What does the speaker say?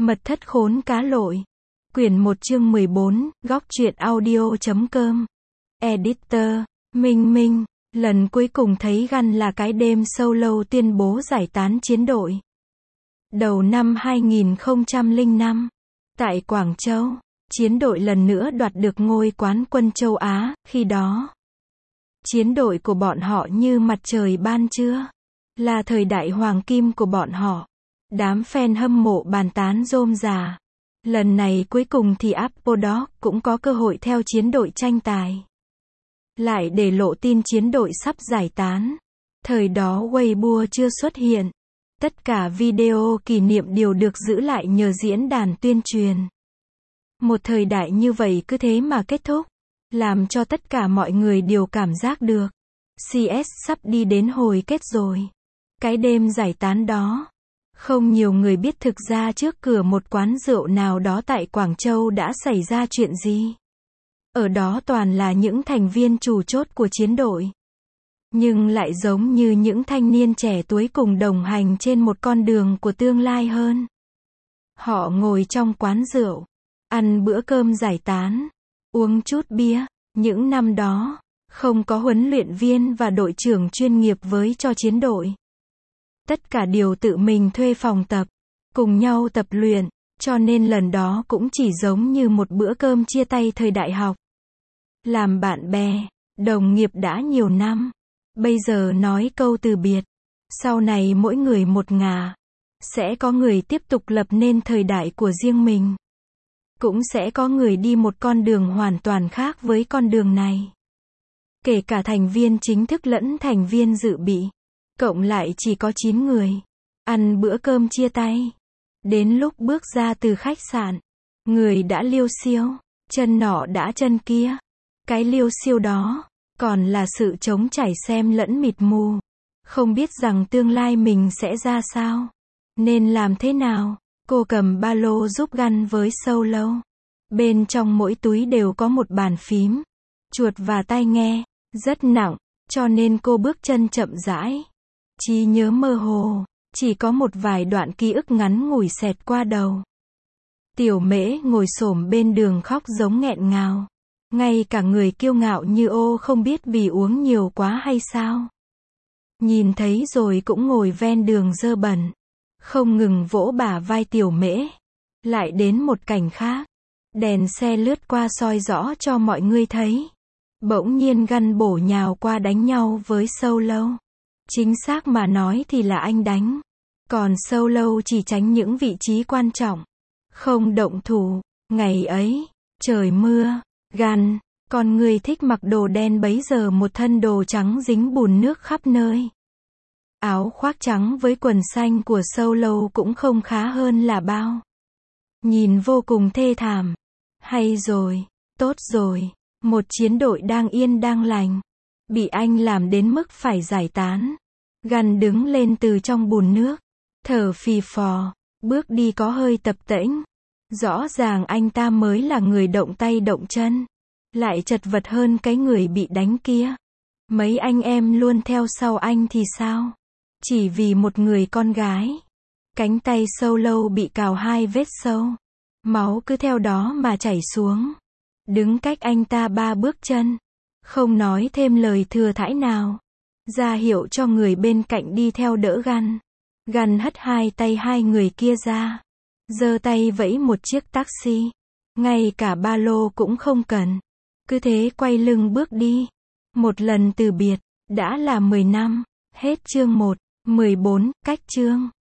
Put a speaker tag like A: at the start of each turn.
A: Mật thất khốn cá lội. Quyển 1 chương 14, góc truyện audio.com. Editor, Minh Minh, lần cuối cùng thấy Gun là cái đêm Solo tuyên bố giải tán chiến đội. Đầu năm 2005, tại Quảng Châu, chiến đội lần nữa đoạt được ngôi quán quân châu Á, khi đó. Chiến đội của bọn họ như mặt trời ban trưa, là thời đại hoàng kim của bọn họ. Đám fan hâm mộ bàn tán rôm rà. Lần này cuối cùng thì Apple Dog cũng có cơ hội theo chiến đội tranh tài. Lại để lộ tin chiến đội sắp giải tán. Thời đó Weibo chưa xuất hiện. Tất cả video kỷ niệm đều được giữ lại nhờ diễn đàn tuyên truyền. Một thời đại như vậy cứ thế mà kết thúc. Làm cho tất cả mọi người đều cảm giác được. CS sắp đi đến hồi kết rồi. Cái đêm giải tán đó. Không nhiều người biết thực ra trước cửa một quán rượu nào đó tại Quảng Châu đã xảy ra chuyện gì. Ở đó toàn là những thành viên chủ chốt của chiến đội. Nhưng lại giống như những thanh niên trẻ tuổi cùng đồng hành trên một con đường của tương lai hơn. Họ ngồi trong quán rượu, ăn bữa cơm giải tán, uống chút bia. Những năm đó, không có huấn luyện viên và đội trưởng chuyên nghiệp với cho chiến đội. Tất cả đều tự mình thuê phòng tập, cùng nhau tập luyện, cho nên lần đó cũng chỉ giống như một bữa cơm chia tay thời đại học. Làm bạn bè, đồng nghiệp đã nhiều năm, bây giờ nói câu từ biệt, sau này mỗi người một ngả, sẽ có người tiếp tục lập nên thời đại của riêng mình. Cũng sẽ có người đi một con đường hoàn toàn khác với con đường này. Kể cả thành viên chính thức lẫn thành viên dự bị. Cộng lại chỉ có 9 người. Ăn bữa cơm chia tay. Đến lúc bước ra từ khách sạn, người đã liêu xiêu, chân nọ đã chân kia. Cái liêu xiêu đó, còn là sự trống trải xem lẫn mịt mù. Không biết rằng tương lai mình sẽ ra sao. Nên làm thế nào. Cô cầm ba lô giúp Gun với Solo. Bên trong mỗi túi đều có một bàn phím, chuột và tai nghe. Rất nặng, cho nên cô bước chân chậm rãi. Trí nhớ mơ hồ, chỉ có một vài đoạn ký ức ngắn ngủi xẹt qua đầu. Tiểu Mễ ngồi xổm bên đường khóc giống nghẹn ngào. Ngay cả người kiêu ngạo như ô không biết vì uống nhiều quá hay sao. Nhìn thấy rồi cũng ngồi ven đường dơ bẩn. Không ngừng vỗ bả vai Tiểu Mễ. Lại đến một cảnh khác. Đèn xe lướt qua soi rõ cho mọi người thấy. Bỗng nhiên Gun bổ nhào qua đánh nhau với Solo. Chính xác mà nói thì là anh đánh. Còn Solo chỉ tránh những vị trí quan trọng. Không động thủ. Ngày ấy, trời mưa. Gun, con người thích mặc đồ đen bấy giờ một thân đồ trắng dính bùn nước khắp nơi. Áo khoác trắng với quần xanh của Solo cũng không khá hơn là bao. Nhìn vô cùng thê thảm. Hay rồi, tốt rồi. Một chiến đội đang yên đang lành. Bị anh làm đến mức phải giải tán. Gun đứng lên từ trong bùn nước. Thở phì phò. Bước đi có hơi tập tễnh. Rõ ràng anh ta mới là người động tay động chân. Lại chật vật hơn cái người bị đánh kia. Mấy anh em luôn theo sau anh thì sao? Chỉ vì một người con gái. Cánh tay Solo bị cào 2 vết sâu. Máu cứ theo đó mà chảy xuống. Đứng cách anh ta 3 bước chân. Không nói thêm lời thừa thãi nào. Ra hiệu cho người bên cạnh đi theo đỡ Gun. Gun hất hai tay hai người kia ra. Giơ tay vẫy một chiếc taxi. Ngay cả ba lô cũng không cần. Cứ thế quay lưng bước đi. Một lần từ biệt. Đã là 10 năm. Hết chương 1. 14. Cách chương.